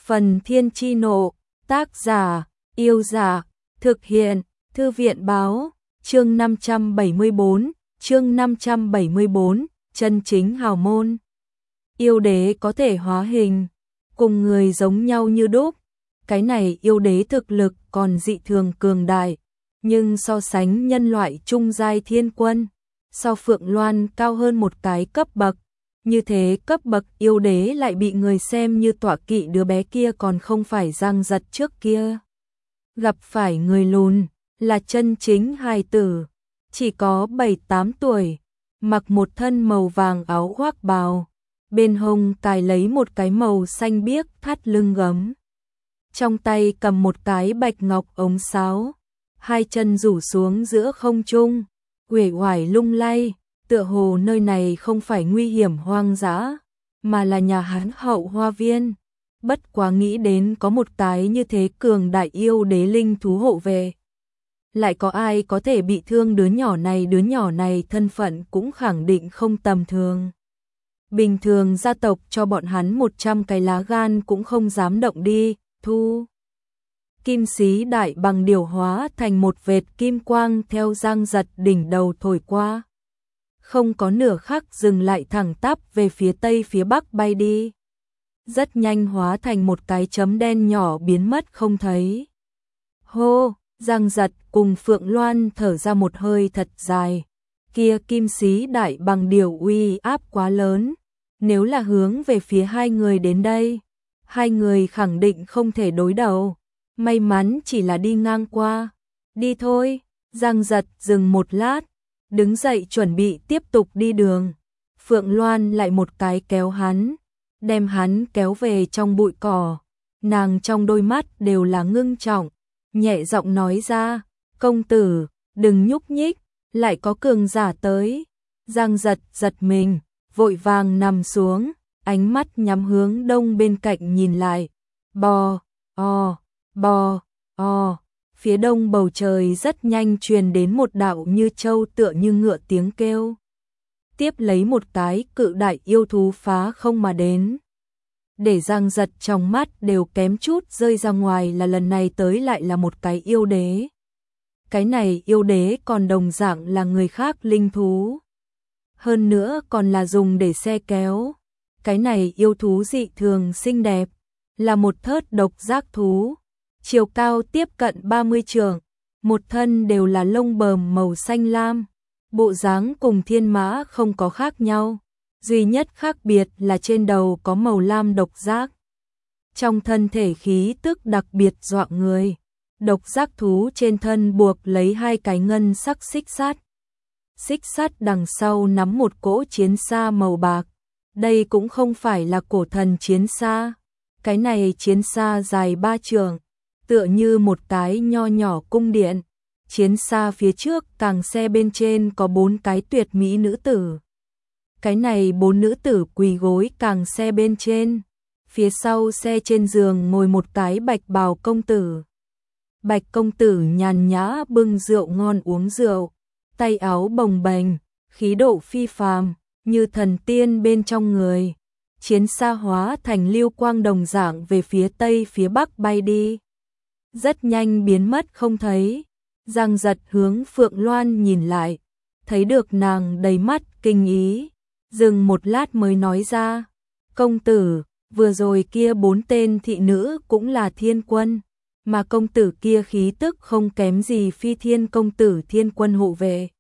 Phần Thiên Chi Nộ, tác giả, Yêu Dạ, thực hiện, Thư viện Báo, chương 574, chân chính hào môn. Yêu đế có thể hóa hình, cùng người giống nhau như đúc. Cái này yêu đế thực lực còn dị thường cường đại, nhưng so sánh nhân loại trung giai thiên quân, so Phượng Loan cao hơn một cái cấp bậc. Như thế cấp bậc yêu đế lại bị người xem như tọa kỵ, đứa bé kia còn không phải Giang Giật trước kia. Gặp phải người lùn, là chân chính hài tử, chỉ có 7-8 tuổi, mặc một thân màu vàng áo khoác bào, bên hông cài lấy một cái màu xanh biếc thắt lưng gấm. Trong tay cầm một cái bạch ngọc ống sáo, hai chân rủ xuống giữa không trung, uể oải lung lay, tựa hồ nơi này không phải nguy hiểm hoang dã, mà là nhà Hán hậu hoa viên. Bất quá nghĩ đến có một cái như thế cường đại yêu đế linh thú hộ về, lại có ai có thể bị thương đứa nhỏ này thân phận cũng khẳng định không tầm thường. Bình thường gia tộc cho bọn hắn 100 cái lá gan cũng không dám động đi, thu. Kim xí đại bằng điều hóa thành một vệt kim quang theo Giang Giật đỉnh đầu thổi qua. Không có nửa khắc dừng lại, thẳng tắp về phía tây phía bắc bay đi. Rất nhanh hóa thành một cái chấm đen nhỏ biến mất không thấy. Hô, Giang Giật cùng Phượng Loan thở ra một hơi thật dài. Kia kim xí đại bằng điều uy áp quá lớn. Nếu là hướng về phía hai người đến đây, hai người khẳng định không thể đối đầu. May mắn chỉ là đi ngang qua. Đi thôi, Giang Giật dừng một lát, đứng dậy chuẩn bị tiếp tục đi đường. Phượng Loan lại một cái kéo hắn, đem hắn kéo về trong bụi cỏ. Nàng trong đôi mắt đều là ngưng trọng, nhẹ giọng nói ra, công tử, đừng nhúc nhích, lại có cường giả tới. Giang Giật giật mình, vội vàng nằm xuống, ánh mắt nhắm hướng đông bên cạnh nhìn lại. Bò, phía đông bầu trời rất nhanh truyền đến một đạo như trâu tựa như ngựa tiếng kêu. Tiếp lấy một cái cự đại yêu thú phá không mà đến. Để Giang Giật trong mắt đều kém chút rơi ra ngoài là lần này tới lại là một cái yêu đế. Cái này yêu đế còn đồng dạng là người khác linh thú. Hơn nữa còn là dùng để xe kéo. Cái này yêu thú dị thường xinh đẹp, là một thớt độc giác thú. Chiều cao tiếp cận 30 trượng, một thân đều là lông bờm màu xanh lam, bộ dáng cùng thiên mã không có khác nhau, duy nhất khác biệt là trên đầu có màu lam độc giác. Trong thân thể khí tức đặc biệt dọa người, độc giác thú trên thân buộc lấy hai cái ngân sắc xích sắt. Xích sắt đằng sau nắm một cỗ chiến xa màu bạc, đây cũng không phải là cổ thần chiến xa, cái này chiến xa dài 3 trượng. Tựa như một cái nho nhỏ cung điện, chiến xa phía trước càng xe bên trên có 4 cái tuyệt mỹ nữ tử. Cái này 4 nữ tử quỳ gối càng xe bên trên, phía sau xe trên giường ngồi một cái bạch bào công tử. Bạch công tử nhàn nhã bưng rượu ngon uống rượu, tay áo bồng bềnh, khí độ phi phàm, như thần tiên bên trong người. Chiến xa hóa thành lưu quang đồng dạng về phía tây phía bắc bay đi. Rất nhanh biến mất không thấy. Giang Giật hướng Phượng Loan nhìn lại, thấy được nàng đầy mắt kinh ý, dừng một lát mới nói ra, công tử, vừa rồi kia 4 tên thị nữ cũng là thiên quân, mà công tử kia khí tức không kém gì Phi Thiên công tử thiên quân hộ vệ.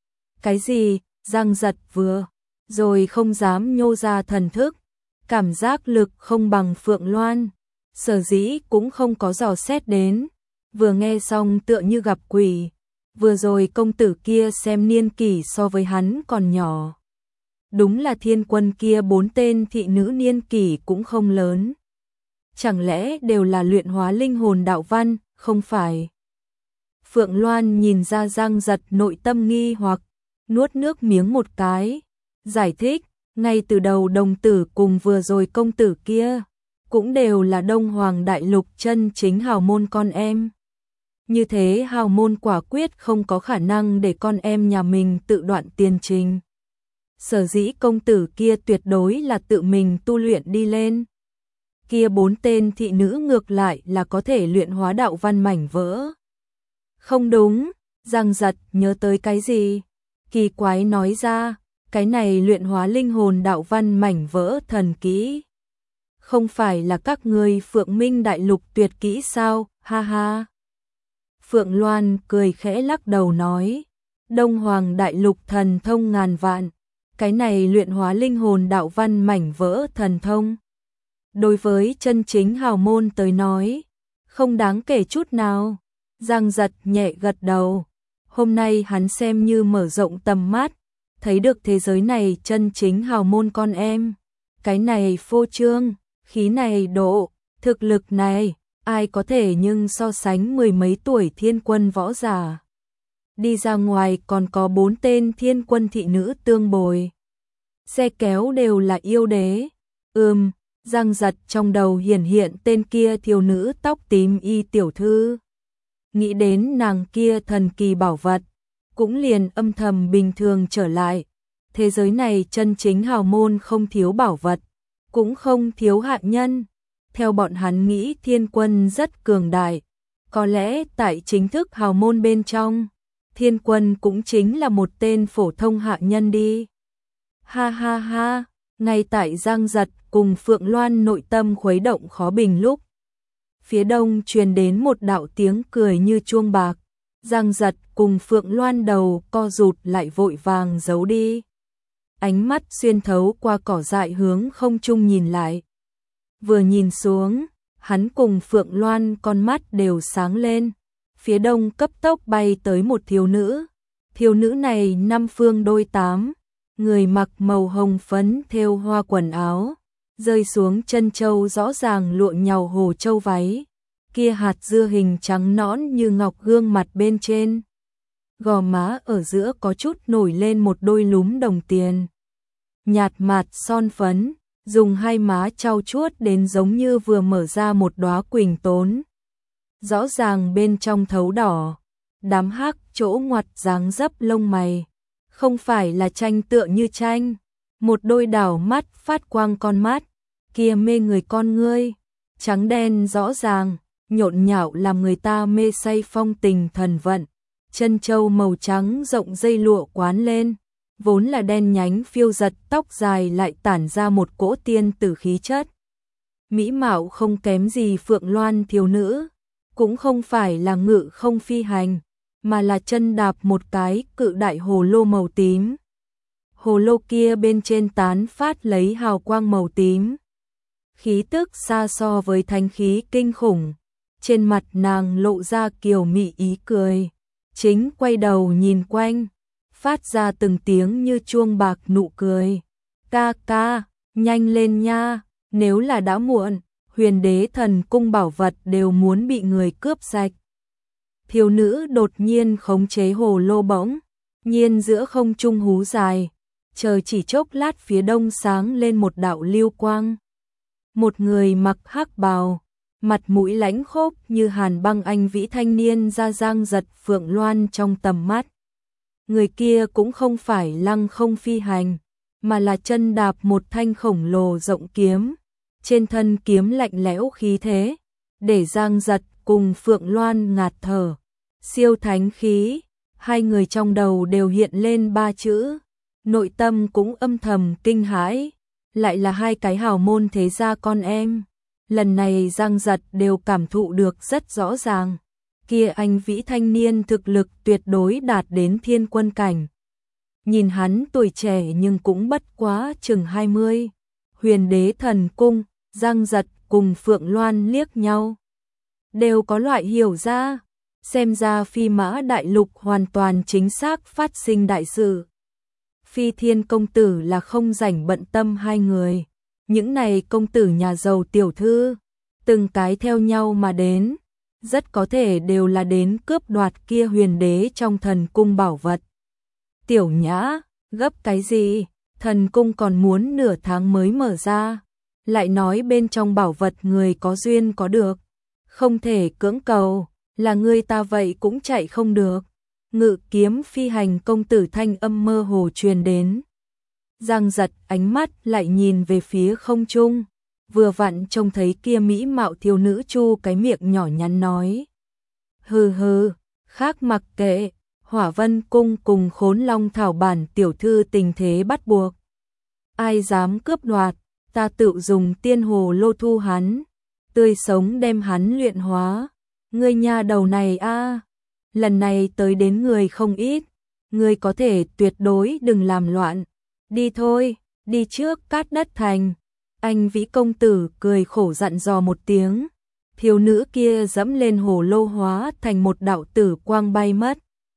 Cái gì? Giang Giật vừa rồi không dám nhô ra thần thức, cảm giác lực không bằng Phượng Loan. Sở dĩ cũng không có dò xét đến, vừa nghe xong tựa như gặp quỷ, vừa rồi công tử kia xem niên kỷ so với hắn còn nhỏ. Đúng là thiên quân kia 4 tên thị nữ niên kỷ cũng không lớn. Chẳng lẽ đều là luyện hóa linh hồn đạo văn, không phải? Phượng Loan nhìn ra Giang Giật nội tâm nghi hoặc, nuốt nước miếng một cái, giải thích, ngay từ đầu đồng tử cùng vừa rồi công tử kia cũng đều là Đông Hoàng Đại Lục chân chính hào môn con em. Như thế hào môn quả quyết không có khả năng để con em nhà mình tự đoạn tiền trình. Sở dĩ công tử kia tuyệt đối là tự mình tu luyện đi lên. kia 4 tên thị nữ ngược lại là có thể luyện hóa đạo văn mảnh vỡ. Không đúng, Giang Giật nhớ tới cái gì? Kỳ quái nói ra, cái này luyện hóa linh hồn đạo văn mảnh vỡ thần kỹ. Không phải là các ngươi Phượng Minh Đại Lục tuyệt kỹ sao, ha ha. Phượng Loan cười khẽ lắc đầu nói, Đông Hoàng Đại Lục thần thông ngàn vạn, cái này luyện hóa linh hồn đạo văn mảnh vỡ thần thông. Đối với chân chính hào môn tới nói, không đáng kể chút nào. Giang Giật nhẹ gật đầu, hôm nay hắn xem như mở rộng tầm mắt, thấy được thế giới này chân chính hào môn con em. Cái này phô trương, khí này độ, thực lực này, ai có thể nhưng so sánh mười mấy tuổi thiên quân võ giả. Đi ra ngoài còn có 4 tên thiên quân thị nữ tương bồi. Xe kéo đều là yêu đế. Giang Giật trong đầu hiển hiện tên kia thiếu nữ tóc tím y tiểu thư. Nghĩ đến nàng kia thần kỳ bảo vật, cũng liền âm thầm bình thường trở lại. Thế giới này chân chính hào môn không thiếu bảo vật, cũng không thiếu hạ nhân. Theo bọn hắn nghĩ thiên quân rất cường đại, có lẽ tại chính thức hào môn bên trong, thiên quân cũng chính là một tên phổ thông hạ nhân đi. Ha ha ha, ngay tại Giang Giật cùng Phượng Loan nội tâm khuấy động khó bình lúc. Phía đông truyền đến một đạo tiếng cười như chuông bạc, Giang Giật cùng Phượng Loan đầu co rụt lại vội vàng giấu đi. Ánh mắt xuyên thấu qua cỏ dại hướng không trung nhìn lại. Vừa nhìn xuống, hắn cùng Phượng Loan con mắt đều sáng lên. Phía đông cấp tốc bay tới một thiếu nữ. Thiếu nữ này 5 phương đôi 8, người mặc màu hồng phấn thêu hoa quần áo, rơi xuống chân châu rõ ràng lụa nhàu hồ châu váy. Kia hạt dưa hình trắng nõn như ngọc gương mặt bên trên. Gò má ở giữa có chút nổi lên một đôi lúm đồng tiền. Nhạt mạt son phấn, dùng hai má trau chuốt đến giống như vừa mở ra một đóa quỳnh tốn. Rõ ràng bên trong thấu đỏ, đám hắc chỗ ngoặt dáng dấp lông mày. Không phải là tranh tựa như tranh, một đôi đảo mắt phát quang con mắt, kia mê người con ngươi, trắng đen rõ ràng, nhộn nhạo làm người ta mê say phong tình thần vận. Chân châu màu trắng rộng dây lụa quán lên, vốn là đen nhánh phiêu giật tóc dài lại tản ra một cỗ tiên tử khí chất. Mỹ mạo không kém gì Phượng Loan thiếu nữ, cũng không phải là ngự không phi hành, mà là chân đạp một cái cự đại hồ lô màu tím. Hồ lô kia bên trên tán phát lấy hào quang màu tím. Khí tức xa so với thánh khí kinh khủng, trên mặt nàng lộ ra kiều mị ý cười. Chính quay đầu nhìn quanh, phát ra từng tiếng như chuông bạc nụ cười. Ca ca, nhanh lên nha, nếu là đã muộn, Huyền Đế thần cung bảo vật đều muốn bị người cướp sạch. Thiếu nữ đột nhiên khống chế hồ lô bỗng nhiên giữa không trung hú dài, trời chỉ chốc lát phía đông sáng lên một đạo lưu quang. Một người mặc hắc bào, mặt mũi lãnh khốc như hàn băng anh vĩ thanh niên ra Giang Giật Phượng Loan trong tầm mắt. Người kia cũng không phải lăng không phi hành, mà là chân đạp một thanh khổng lồ rộng kiếm. Trên thân kiếm lạnh lẽo khí thế, để Giang Giật cùng Phượng Loan ngạt thở. Siêu thánh khí, hai người trong đầu đều hiện lên 3 chữ. Nội tâm cũng âm thầm kinh hãi, lại là hai cái hào môn thế gia con em. Lần này Giang Giật đều cảm thụ được rất rõ ràng. Kia anh vĩ thanh niên thực lực tuyệt đối đạt đến thiên quân cảnh. Nhìn hắn tuổi trẻ nhưng cũng bất quá chừng 20. Huyền Đế thần cung, Giang Giật cùng Phượng Loan liếc nhau. Đều có loại hiểu ra, xem ra Phi Mã Đại Lục hoàn toàn chính xác phát sinh đại sự. Phi Thiên công tử là không rảnh bận tâm hai người. Những này công tử nhà giàu tiểu thư, từng cái theo nhau mà đến, rất có thể đều là đến cướp đoạt kia Huyền Đế trong thần cung bảo vật. Tiểu Nhã, gấp cái gì? Thần cung còn muốn nửa tháng mới mở ra, lại nói bên trong bảo vật người có duyên có được, không thể cưỡng cầu, là người ta vậy cũng chạy không được. Ngự kiếm phi hành công tử thanh âm mơ hồ truyền đến. Giang Giật ánh mắt lại nhìn về phía không trung, vừa vặn trông thấy kia mỹ mạo thiếu nữ chu cái miệng nhỏ nhắn nói. Hừ hừ, khác mặc kệ, Hỏa Vân Cung cùng Khốn Long Thảo bản tiểu thư tình thế bắt buộc. Ai dám cướp đoạt, ta tự dùng tiên hồ lô thu hắn, tươi sống đem hắn luyện hóa. Ngươi nha đầu này a, lần này tới đến người không ít, ngươi có thể tuyệt đối đừng làm loạn. Đi thôi, đi trước Cát Đất Thành. Anh Vĩ công tử cười khổ dặn dò một tiếng. Thiếu nữ kia dẫm lên hồ lô hóa thành một đạo tử quang bay mất.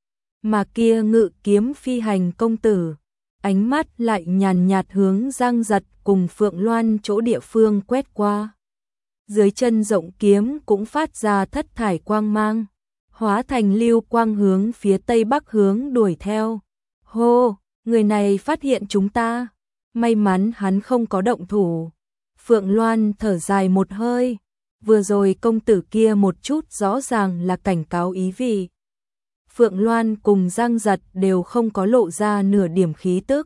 Mà kia ngự kiếm phi hành công tử, ánh mắt lại nhàn nhạt hướng Giang Giật cùng Phượng Loan chỗ địa phương quét qua. Dưới chân rộng kiếm cũng phát ra thất thải quang mang, hóa thành lưu quang hướng phía tây bắc hướng đuổi theo. Hô, người này phát hiện chúng ta, may mắn hắn không có động thủ. Phượng Loan thở dài một hơi, vừa rồi công tử kia một chút rõ ràng là cảnh cáo ý vị. Phượng Loan cùng Giang Giật đều không có lộ ra nửa điểm khí tức,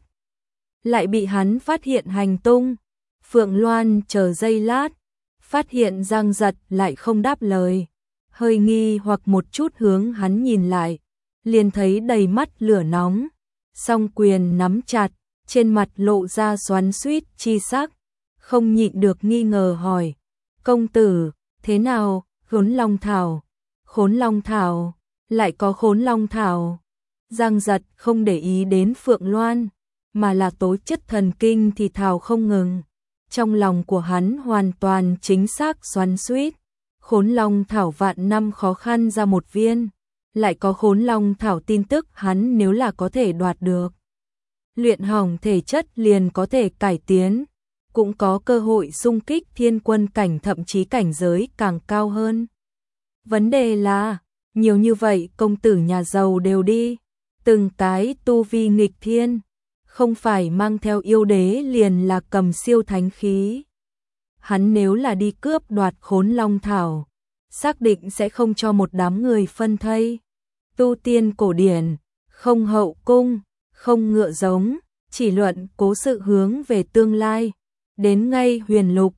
lại bị hắn phát hiện hành tung. Phượng Loan chờ giây lát, phát hiện Giang Giật lại không đáp lời, hơi nghi hoặc một chút hướng hắn nhìn lại, liền thấy đầy mắt lửa nóng, song quyền nắm chặt, trên mặt lộ ra xoắn xuýt chi sắc, không nhịn được nghi ngờ hỏi: "Công tử, thế nào, Khốn Long Thảo?" "Khốn Long Thảo? Lại có Khốn Long Thảo?" Giang Giật không để ý đến Phượng Loan, mà là tố chất thần kinh thì thào không ngừng. Trong lòng của hắn hoàn toàn chính xác xoắn xuýt. Khốn Long Thảo vạn năm khó khăn ra một viên, lại có Khốn Long Thảo tin tức hắn nếu là có thể đoạt được, luyện hỏng thể chất liền có thể cải tiến, cũng có cơ hội xung kích thiên quân cảnh thậm chí cảnh giới càng cao hơn. Vấn đề là, nhiều như vậy công tử nhà giàu đều đi, từng cái tu vi nghịch thiên, không phải mang theo yêu đế liền là cầm siêu thánh khí. Hắn nếu là đi cướp đoạt Khốn Long Thảo, xác định sẽ không cho một đám người phân thây. Tu tiên cổ điển, không hậu cung, không ngựa giống, chỉ luận cố sự hướng về tương lai. Đến ngay huyền lục,